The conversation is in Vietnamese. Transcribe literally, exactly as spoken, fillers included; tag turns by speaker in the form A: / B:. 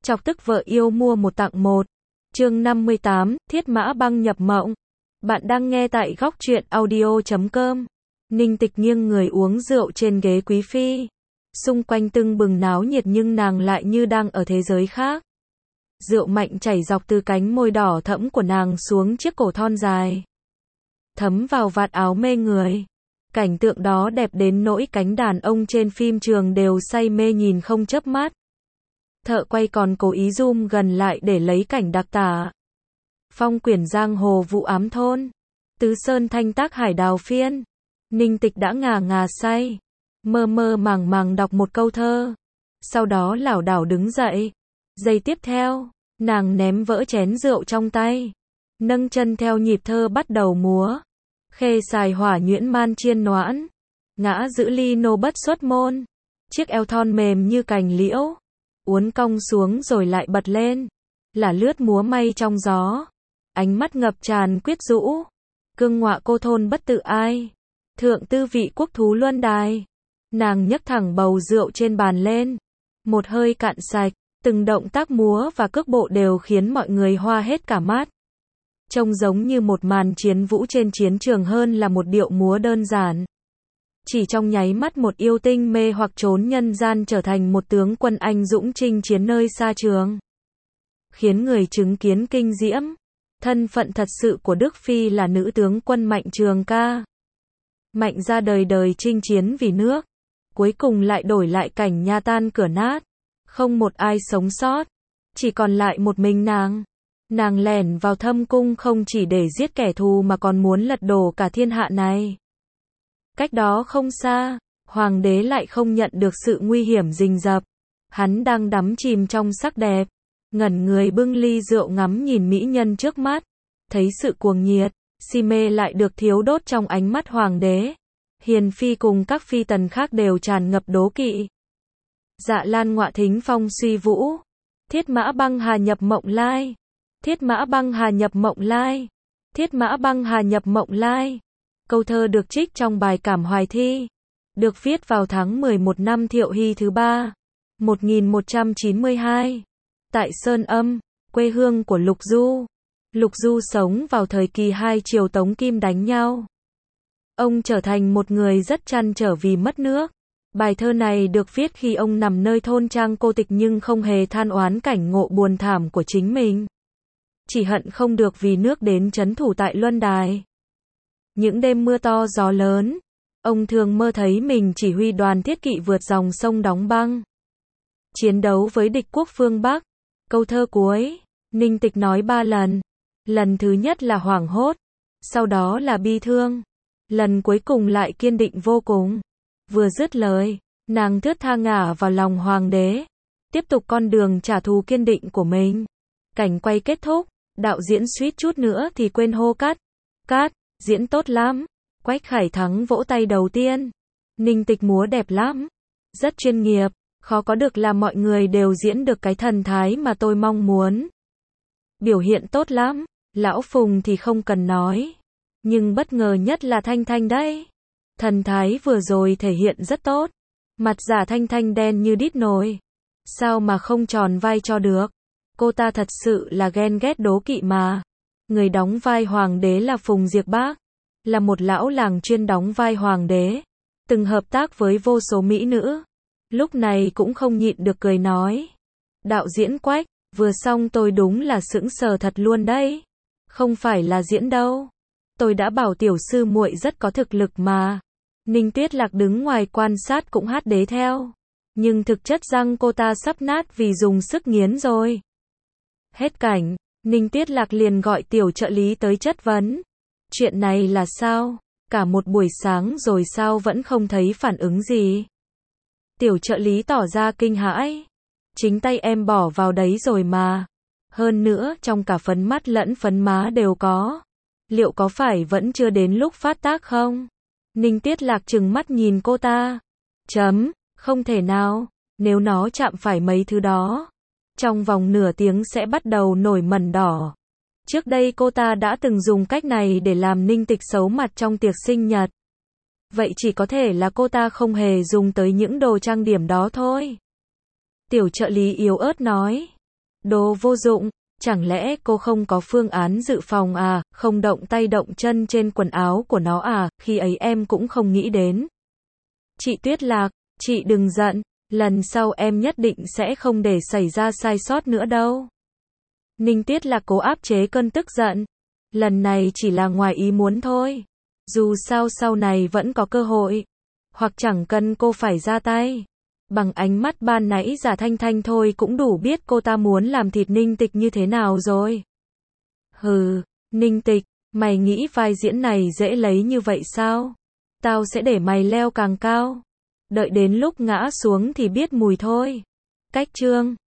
A: Chọc tức vợ yêu mua một tặng một. Chương năm mươi tám, Thiết Mã Băng nhập mộng. Bạn đang nghe tại góc truyện audio chấm com. Ninh Tịch nghiêng người uống rượu trên ghế quý phi. Xung quanh tưng bừng náo nhiệt nhưng nàng lại như đang ở thế giới khác. Rượu mạnh chảy dọc từ cánh môi đỏ thẫm của nàng xuống chiếc cổ thon dài. Thấm vào vạt áo mê người. Cảnh tượng đó đẹp đến nỗi cánh đàn ông trên phim trường đều say mê nhìn không chớp mắt. Thợ quay còn cố ý zoom gần lại để lấy cảnh đặc tả. Phong quyển giang hồ vụ ám thôn. Tứ sơn thanh tác hải đào phiên. Ninh Tịch đã ngà ngà say. Mơ mơ màng màng đọc một câu thơ. Sau đó lảo đảo đứng dậy. Giây tiếp theo, nàng ném vỡ chén rượu trong tay. Nâng chân theo nhịp thơ bắt đầu múa. Khê xài hỏa nhuyễn man chiên noãn. Ngã giữ ly nô bất xuất môn. Chiếc eo thon mềm như cành liễu. Uốn cong xuống rồi lại bật lên. Là lướt múa may trong gió. Ánh mắt ngập tràn quyết rũ. Cương ngọa cô thôn bất tự ai. Thượng tư vị quốc thú luân đài. Nàng nhấc thẳng bầu rượu trên bàn lên. Một hơi cạn sạch. Từng động tác múa và cước bộ đều khiến mọi người hoa hết cả mắt. Trông giống như một màn chiến vũ trên chiến trường hơn là một điệu múa đơn giản. Chỉ trong nháy mắt một yêu tinh mê hoặc trốn nhân gian trở thành một tướng quân anh dũng chinh chiến nơi xa trường. Khiến người chứng kiến kinh diễm. Thân phận thật sự của Đức Phi là nữ tướng quân Mạnh Trường Ca. Mạnh ra đời đời chinh chiến vì nước. Cuối cùng lại đổi lại cảnh nhà tan cửa nát. Không một ai sống sót. Chỉ còn lại một mình nàng. Nàng lẻn vào thâm cung không chỉ để giết kẻ thù mà còn muốn lật đổ cả thiên hạ này. Cách đó không xa, hoàng đế lại không nhận được sự nguy hiểm rình rập. Hắn đang đắm chìm trong sắc đẹp. Ngẩn người bưng ly rượu ngắm nhìn mỹ nhân trước mắt. Thấy sự cuồng nhiệt, si mê lại được thiếu đốt trong ánh mắt hoàng đế. Hiền phi cùng các phi tần khác đều tràn ngập đố kỵ. Dạ lan ngọa thính phong suy vũ. Thiết mã băng hà nhập mộng lai. Thiết mã băng hà nhập mộng lai. Thiết mã băng hà nhập mộng lai. Câu thơ được trích trong bài Cảm Hoài Thi. Được viết vào tháng mười một năm Thiệu Hy thứ ba. một nghìn một trăm chín mươi hai. Tại Sơn Âm, quê hương của Lục Du. Lục Du sống vào thời kỳ hai triều Tống Kim đánh nhau. Ông trở thành một người rất trăn trở vì mất nước. Bài thơ này được viết khi ông nằm nơi thôn trang cô tịch nhưng không hề than oán cảnh ngộ buồn thảm của chính mình. Chỉ hận không được vì nước đến trấn thủ tại Luân Đài. Những đêm mưa to gió lớn, ông thường mơ thấy mình chỉ huy đoàn thiết kỵ vượt dòng sông đóng băng. Chiến đấu với địch quốc phương Bắc. Câu thơ cuối, Ninh Tịch nói ba lần. Lần thứ nhất là hoảng hốt, sau đó là bi thương. Lần cuối cùng lại kiên định vô cùng. Vừa dứt lời, nàng thướt tha ngả vào lòng hoàng đế. Tiếp tục con đường trả thù kiên định của mình. Cảnh quay kết thúc, đạo diễn suýt chút nữa thì quên hô cắt. Cắt, diễn tốt lắm. Quách Khải Thắng vỗ tay đầu tiên. Ninh Tịch múa đẹp lắm. Rất chuyên nghiệp, khó có được là mọi người đều diễn được cái thần thái mà tôi mong muốn. Biểu hiện tốt lắm, lão Phùng thì không cần nói. Nhưng bất ngờ nhất là Thanh Thanh đấy. Thần thái vừa rồi thể hiện rất tốt. Mặt giả Thanh Thanh đen như đít nồi. Sao mà không tròn vai cho được. Cô ta thật sự là ghen ghét đố kỵ mà. Người đóng vai hoàng đế là Phùng Diệp Bác. Là một lão làng chuyên đóng vai hoàng đế. Từng hợp tác với vô số mỹ nữ. Lúc này cũng không nhịn được cười nói. Đạo diễn Quách, vừa xong tôi đúng là sững sờ thật luôn đấy. Không phải là diễn đâu. Tôi đã bảo tiểu sư muội rất có thực lực mà. Ninh Tuyết Lạc đứng ngoài quan sát cũng hát đế theo. Nhưng thực chất răng cô ta sắp nát vì dùng sức nghiến rồi. Hết cảnh, Ninh Tuyết Lạc liền gọi tiểu trợ lý tới chất vấn. Chuyện này là sao? Cả một buổi sáng rồi sao vẫn không thấy phản ứng gì? Tiểu trợ lý tỏ ra kinh hãi. Chính tay em bỏ vào đấy rồi mà. Hơn nữa trong cả phấn mắt lẫn phấn má đều có. Liệu có phải vẫn chưa đến lúc phát tác không? Ninh Tuyết Lạc trừng mắt nhìn cô ta. Chấm, không thể nào, nếu nó chạm phải mấy thứ đó. Trong vòng nửa tiếng sẽ bắt đầu nổi mẩn đỏ. Trước đây cô ta đã từng dùng cách này để làm Ninh Tịch xấu mặt trong tiệc sinh nhật. Vậy chỉ có thể là cô ta không hề dùng tới những đồ trang điểm đó thôi. Tiểu trợ lý yếu ớt nói. Đồ vô dụng, chẳng lẽ cô không có phương án dự phòng à, không động tay động chân trên quần áo của nó à, khi ấy em cũng không nghĩ đến. Chị Tuyết Lạc, chị đừng giận, lần sau em nhất định sẽ không để xảy ra sai sót nữa đâu. Ninh Tuyết Lạc cố áp chế cơn tức giận. Lần này chỉ là ngoài ý muốn thôi. Dù sao sau này vẫn có cơ hội. Hoặc chẳng cần cô phải ra tay. Bằng ánh mắt ban nãy giả Thanh Thanh thôi cũng đủ biết cô ta muốn làm thịt Ninh Tịch như thế nào rồi. Hừ, Ninh Tịch, mày nghĩ vai diễn này dễ lấy như vậy sao? Tao sẽ để mày leo càng cao. Đợi đến lúc ngã xuống thì biết mùi thôi. Cách chương